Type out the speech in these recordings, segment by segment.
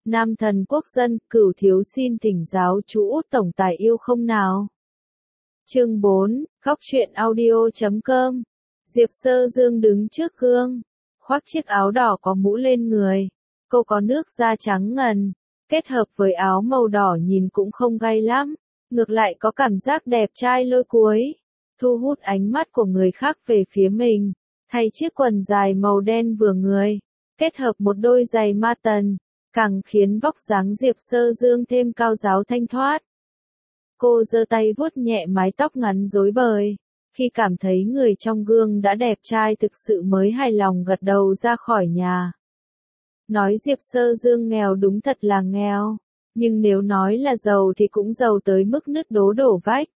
Nam thần quốc dân, Cửu thiếu xin thỉnh giáo chú Út tổng tài yêu không nào. Chương 4, Góc truyện audio.com. Diệp Sơ Dương đứng trước gương, khoác chiếc áo đỏ có mũ lên người. Cô có nước da trắng ngần, kết hợp với áo màu đỏ nhìn cũng không gay lắm, ngược lại có cảm giác đẹp trai lôi cuốn, thu hút ánh mắt của người khác về phía mình. Thay chiếc quần dài màu đen vừa người, kết hợp một đôi giày ma tần, càng khiến vóc dáng Diệp Sơ Dương thêm cao ráo thanh thoát. Cô giơ tay vuốt nhẹ mái tóc ngắn rối bời, khi cảm thấy người trong gương đã đẹp trai thực sự mới hài lòng gật đầu ra khỏi nhà. Nói Diệp Sơ Dương nghèo đúng thật là nghèo, nhưng nếu nói là giàu thì cũng giàu tới mức nứt đố đổ vách.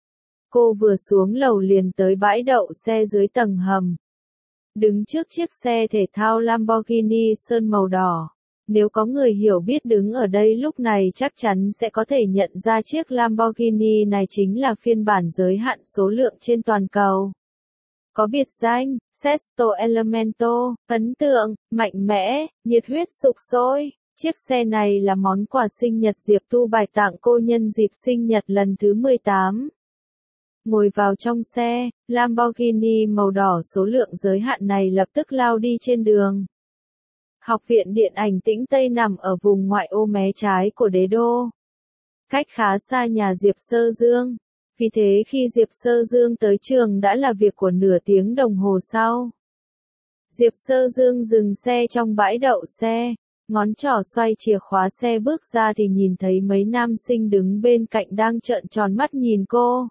Cô vừa xuống lầu liền tới bãi đậu xe dưới tầng hầm. Đứng trước chiếc xe thể thao Lamborghini sơn màu đỏ. Nếu có người hiểu biết đứng ở đây lúc này chắc chắn sẽ có thể nhận ra chiếc Lamborghini này chính là phiên bản giới hạn số lượng trên toàn cầu. Có biệt danh, Sesto Elemento, ấn tượng, mạnh mẽ, nhiệt huyết sục sôi. Chiếc xe này là món quà sinh nhật Diệp Tu Bạch tặng cô nhân dịp sinh nhật lần thứ 18. Ngồi vào trong xe, Lamborghini màu đỏ số lượng giới hạn này lập tức lao đi trên đường. Học viện Điện ảnh Tĩnh Tây nằm ở vùng ngoại ô mé trái của đế đô, cách khá xa nhà Diệp Sơ Dương. Vì thế khi Diệp Sơ Dương tới trường đã là việc của nửa tiếng đồng hồ sau. Diệp Sơ Dương dừng xe trong bãi đậu xe, ngón trỏ xoay chìa khóa xe bước ra thì nhìn thấy mấy nam sinh đứng bên cạnh đang trợn tròn mắt nhìn cô.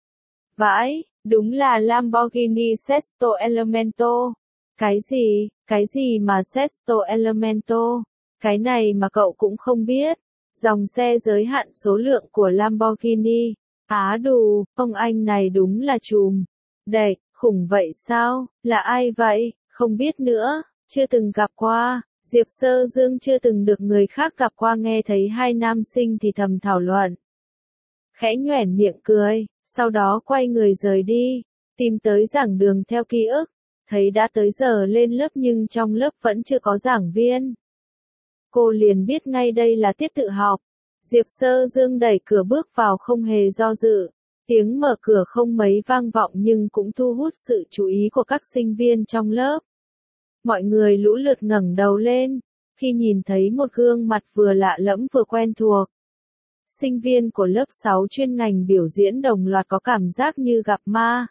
Vãi, đúng là Lamborghini Sesto Elemento. Cái gì mà Sesto Elemento? Cái này mà cậu cũng không biết. Dòng xe giới hạn số lượng của Lamborghini. Á đù, ông anh này đúng là trùm. Đệt, khủng vậy sao? Là ai vậy? Không biết nữa, chưa từng gặp qua. Diệp Sơ Dương chưa từng được người khác gặp qua, nghe thấy hai nam sinh thì thầm thảo luận. Khẽ nhoẻn miệng cười, sau đó quay người rời đi, tìm tới giảng đường theo ký ức. Thấy đã tới giờ lên lớp nhưng trong lớp vẫn chưa có giảng viên. Cô liền biết ngay đây là tiết tự học. Diệp Sơ Dương đẩy cửa bước vào không hề do dự. Tiếng mở cửa không mấy vang vọng nhưng cũng thu hút sự chú ý của các sinh viên trong lớp. Mọi người lũ lượt ngẩng đầu lên, khi nhìn thấy một gương mặt vừa lạ lẫm vừa quen thuộc. Sinh viên của lớp 6 chuyên ngành biểu diễn đồng loạt có cảm giác như gặp ma.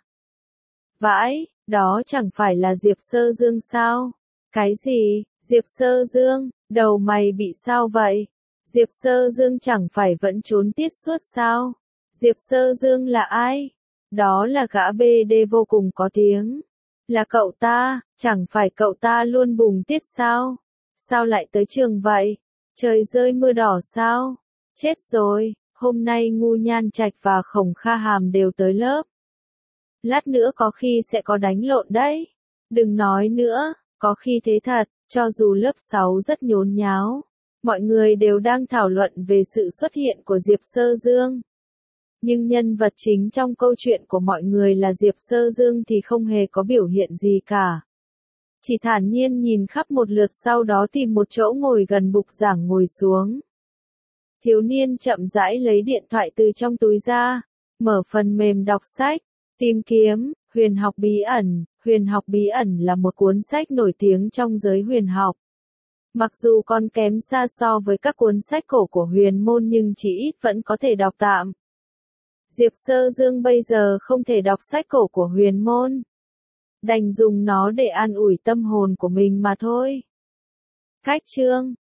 Vãi, đó chẳng phải là Diệp Sơ Dương sao? Cái gì? Diệp Sơ Dương, đầu mày bị sao vậy? Diệp Sơ Dương chẳng phải vẫn trốn tiết suốt sao? Diệp Sơ Dương là ai? Đó là gã BD vô cùng có tiếng. Là cậu ta, chẳng phải cậu ta luôn bùng tiết sao? Sao lại tới trường vậy? Trời rơi mưa đỏ sao? Chết rồi, hôm nay Ngu Nhan Trạch và Khổng Kha Hàm đều tới lớp. Lát nữa có khi sẽ có đánh lộn đấy. Đừng nói nữa, có khi thế thật, cho dù lớp 6 rất nhốn nháo. Mọi người đều đang thảo luận về sự xuất hiện của Diệp Sơ Dương. Nhưng nhân vật chính trong câu chuyện của mọi người là Diệp Sơ Dương thì không hề có biểu hiện gì cả. Chỉ thản nhiên nhìn khắp một lượt sau đó tìm một chỗ ngồi gần bục giảng ngồi xuống. Thiếu niên chậm rãi lấy điện thoại từ trong túi ra, mở phần mềm đọc sách, tìm kiếm, Huyền học bí ẩn. Huyền học bí ẩn là một cuốn sách nổi tiếng trong giới huyền học. Mặc dù còn kém xa so với các cuốn sách cổ của huyền môn nhưng chỉ ít vẫn có thể đọc tạm. Diệp Sơ Dương bây giờ không thể đọc sách cổ của huyền môn. Đành dùng nó để an ủi tâm hồn của mình mà thôi. Cách chương,